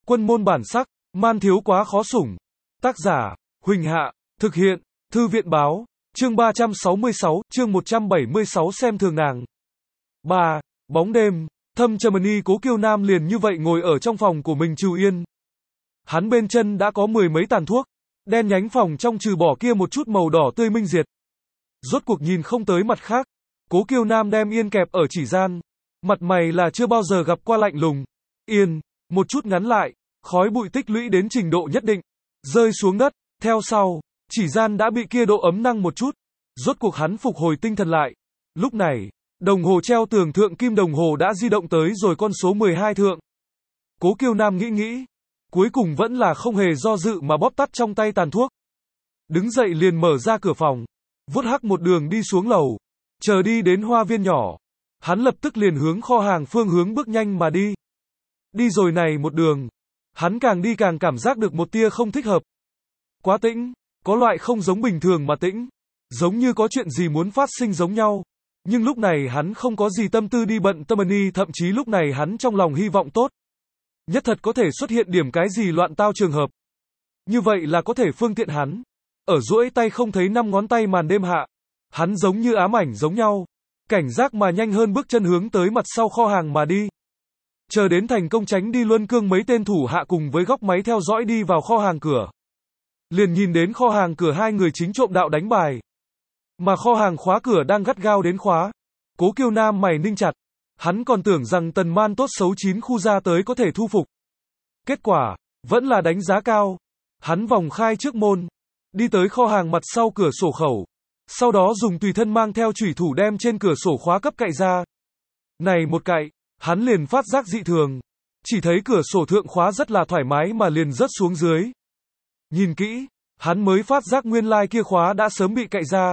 Quân môn bản sắc, man thiếu quá khó sủng. Tác giả, Huỳnh Hạ, thực hiện, Thư viện báo, chương 366, chương 176 xem thường nàng. 3. Bóng đêm, Thâm Trầm Ni Cố Kiêu Nam liền như vậy ngồi ở trong phòng của mình trừ yên. Hắn bên chân đã có mười mấy tàn thuốc, đen nhánh phòng trong trừ bỏ kia một chút màu đỏ tươi minh diệt. Rốt cuộc nhìn không tới mặt khác, Cố Kiêu Nam đem yên kẹp ở chỉ gian, mặt mày là chưa bao giờ gặp qua lạnh lùng. Yên, một chút ngắn lại, khói bụi tích lũy đến trình độ nhất định, rơi xuống đất, theo sau, chỉ gian đã bị kia độ ấm năng một chút, rốt cuộc hắn phục hồi tinh thần lại. Lúc này, đồng hồ treo tường thượng kim đồng hồ đã di động tới rồi con số 12 thượng. Cố Kiêu Nam nghĩ, cuối cùng vẫn là không hề do dự mà bóp tắt trong tay tàn thuốc. Đứng dậy liền mở ra cửa phòng, vuốt hắc một đường đi xuống lầu, chờ đi đến hoa viên nhỏ. Hắn lập tức liền hướng kho hàng phương hướng bước nhanh mà đi. Đi rồi này một đường, hắn càng đi càng cảm giác được một tia không thích hợp. Quá tĩnh, có loại không giống bình thường mà tĩnh, giống như có chuyện gì muốn phát sinh giống nhau. Nhưng lúc này hắn không có gì tâm tư đi bận tâm ni, thậm chí lúc này hắn trong lòng hy vọng tốt. Nhất thật có thể xuất hiện điểm cái gì loạn tao trường hợp. Như vậy là có thể phương tiện hắn. Ở duỗi tay không thấy năm ngón tay màn đêm hạ. Hắn giống như ám ảnh giống nhau. Cảnh giác mà nhanh hơn bước chân hướng tới mặt sau kho hàng mà đi. Chờ đến thành công tránh đi luân cương mấy tên thủ hạ cùng với góc máy theo dõi đi vào kho hàng cửa. Liền nhìn đến kho hàng cửa hai người chính trộm đạo đánh bài. Mà kho hàng khóa cửa đang gắt gao đến khóa. Cố Kiêu Nam mày ninh chặt. Hắn còn tưởng rằng Tần Man tốt xấu 9 khu ra tới có thể thu phục. Kết quả, vẫn là đánh giá cao. Hắn vòng khai trước môn. Đi tới kho hàng mặt sau cửa sổ khẩu. Sau đó dùng tùy thân mang theo chủy thủ đem trên cửa sổ khóa cấp cậy ra. Này một cậy, hắn liền phát giác dị thường. Chỉ thấy cửa sổ thượng khóa rất là thoải mái mà liền rớt xuống dưới. Nhìn kỹ, hắn mới phát giác nguyên lai kia khóa đã sớm bị cậy ra.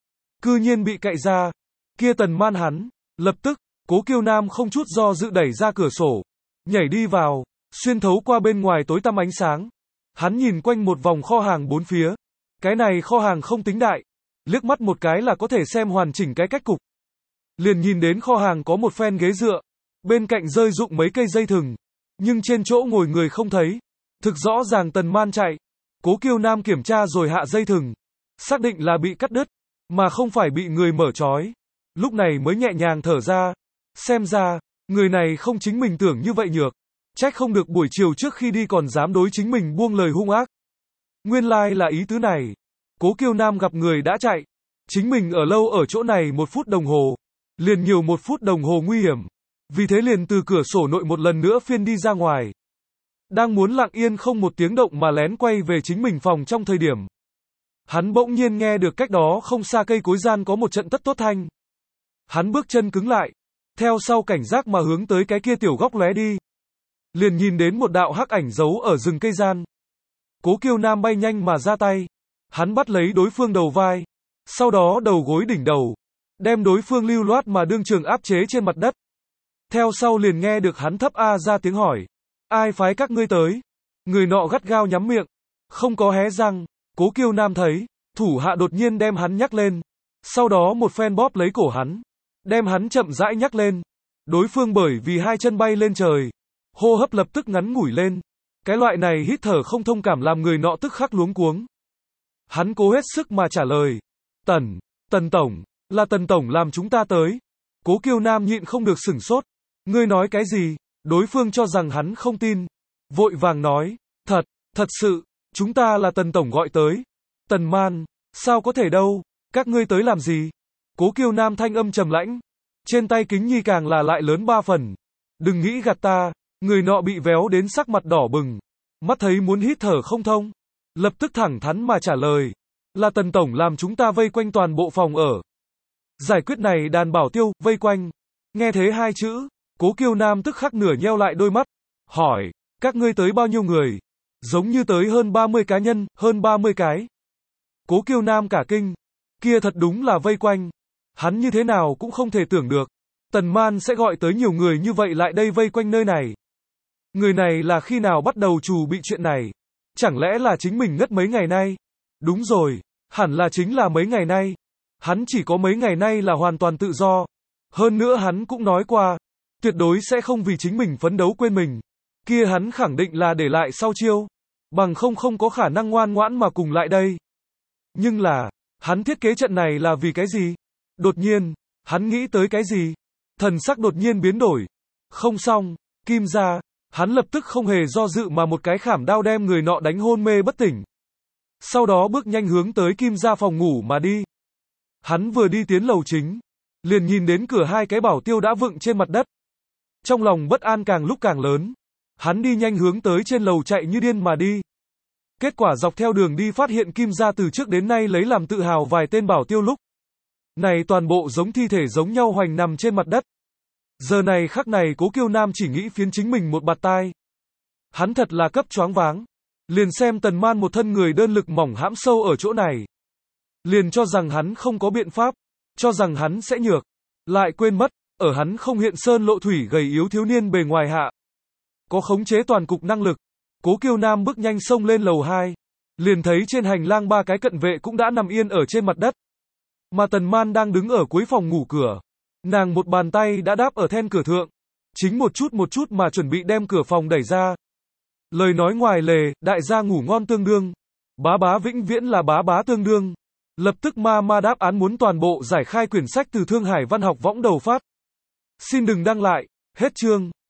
Cư nhiên bị cậy ra. Kia Tần Man hắn, lập tức, Cố Kiêu Nam không chút do dự đẩy ra cửa sổ, nhảy đi vào, xuyên thấu qua bên ngoài tối tăm ánh sáng. Hắn nhìn quanh một vòng kho hàng bốn phía. Cái này kho hàng không tính đại, liếc mắt một cái là có thể xem hoàn chỉnh cái cách cục. Liền nhìn đến kho hàng có một phen ghế dựa, bên cạnh rơi dụng mấy cây dây thừng, nhưng trên chỗ ngồi người không thấy. Thực rõ ràng Tần Man chạy. Cố Kiêu Nam kiểm tra rồi hạ dây thừng, xác định là bị cắt đứt, mà không phải bị người mở trói. Lúc này mới nhẹ nhàng thở ra. Xem ra, người này không chính mình tưởng như vậy nhược. Trách không được buổi chiều trước khi đi còn dám đối chính mình buông lời hung ác. Nguyên lai là ý tứ này. Cố Kiêu Nam gặp người đã chạy. Chính mình ở lâu ở chỗ này 1 phút đồng hồ. Liền nhiều 1 phút đồng hồ nguy hiểm. Vì thế liền từ cửa sổ nội một lần nữa phiên đi ra ngoài. Đang muốn lặng yên không một tiếng động mà lén quay về chính mình phòng trong thời điểm. Hắn bỗng nhiên nghe được cách đó không xa cây cối gian có một trận tất tốt thanh. Hắn bước chân cứng lại. Theo sau cảnh giác mà hướng tới cái kia tiểu góc lóe đi. Liền nhìn đến một đạo hắc ảnh giấu ở rừng cây gian. Cố Kiêu Nam bay nhanh mà ra tay. Hắn bắt lấy đối phương đầu vai. Sau đó đầu gối đỉnh đầu. Đem đối phương lưu loát mà đương trường áp chế trên mặt đất. Theo sau liền nghe được hắn thấp a ra tiếng hỏi. Ai phái các ngươi tới? Người nọ gắt gao nhắm miệng. Không có hé răng. Cố Kiêu Nam thấy. Thủ hạ đột nhiên đem hắn nhắc lên. Sau đó một phen bóp lấy cổ hắn. Đem hắn chậm rãi nhắc lên. Đối phương bởi vì hai chân bay lên trời. Hô hấp lập tức ngắn ngủi lên. Cái loại này hít thở không thông cảm làm người nọ tức khắc luống cuống. Hắn cố hết sức mà trả lời. Tần Tổng, là Tần Tổng làm chúng ta tới. Cố Kiêu Nam nhịn không được sửng sốt. Ngươi nói cái gì? Đối phương cho rằng hắn không tin. Vội vàng nói. Thật sự, chúng ta là Tần Tổng gọi tới. Tần Man, sao có thể đâu, các ngươi tới làm gì? Cố Kiêu Nam thanh âm trầm lãnh. Trên tay kính nhi càng là lại lớn 3 phần. Đừng nghĩ gạt ta. Người nọ bị véo đến sắc mặt đỏ bừng. Mắt thấy muốn hít thở không thông. Lập tức thẳng thắn mà trả lời. Là Tần Tổng làm chúng ta vây quanh toàn bộ phòng ở. Giải quyết này đàn bảo tiêu, vây quanh. Nghe thế hai chữ. Cố Kiêu Nam tức khắc nửa nheo lại đôi mắt. Hỏi, các ngươi tới bao nhiêu người? Giống như tới hơn 30 cá nhân, hơn 30 cái. Cố Kiêu Nam cả kinh. Kia thật đúng là vây quanh. Hắn như thế nào cũng không thể tưởng được. Tần Man sẽ gọi tới nhiều người như vậy lại đây vây quanh nơi này. Người này là khi nào bắt đầu trù bị chuyện này? Chẳng lẽ là chính mình ngất mấy ngày nay? Đúng rồi, hẳn là chính là mấy ngày nay. Hắn chỉ có mấy ngày nay là hoàn toàn tự do. Hơn nữa hắn cũng nói qua, tuyệt đối sẽ không vì chính mình phấn đấu quên mình. Kia hắn khẳng định là để lại sau chiêu. Bằng không có khả năng ngoan ngoãn mà cùng lại đây. Nhưng là, hắn thiết kế trận này là vì cái gì? Đột nhiên, hắn nghĩ tới cái gì? Thần sắc đột nhiên biến đổi. Không xong, Kim gia, hắn lập tức không hề do dự mà một cái khảm đao đem người nọ đánh hôn mê bất tỉnh. Sau đó bước nhanh hướng tới Kim gia phòng ngủ mà đi. Hắn vừa đi tiến lầu chính, liền nhìn đến cửa hai cái bảo tiêu đã vựng trên mặt đất. Trong lòng bất an càng lúc càng lớn. Hắn đi nhanh hướng tới trên lầu chạy như điên mà đi. Kết quả dọc theo đường đi phát hiện Kim gia từ trước đến nay lấy làm tự hào vài tên bảo tiêu lúc này toàn bộ giống thi thể giống nhau hoành nằm trên mặt đất. Giờ này khắc này Cố Kiêu Nam chỉ nghĩ phiến chính mình một bạt tai. Hắn thật là cấp choáng váng. Liền xem Tần Man một thân người đơn lực mỏng hãm sâu ở chỗ này. Liền cho rằng hắn không có biện pháp, cho rằng hắn sẽ nhược. Lại quên mất, ở hắn không hiện sơn lộ thủy gầy yếu thiếu niên bề ngoài hạ. Có khống chế toàn cục năng lực. Cố Kiêu Nam bước nhanh xông lên lầu 2. Liền thấy trên hành lang ba cái cận vệ cũng đã nằm yên ở trên mặt đất. Mà Tần Man đang đứng ở cuối phòng ngủ cửa. Nàng một bàn tay đã đáp ở then cửa thượng. Chính một chút mà chuẩn bị đem cửa phòng đẩy ra. Lời nói ngoài lề, đại gia ngủ ngon tương đương. Bá bá vĩnh viễn là bá bá tương đương. Lập tức ma đáp án muốn toàn bộ giải khai quyển sách từ Thương Hải Văn học võng đầu phát. Xin đừng đăng lại, hết chương.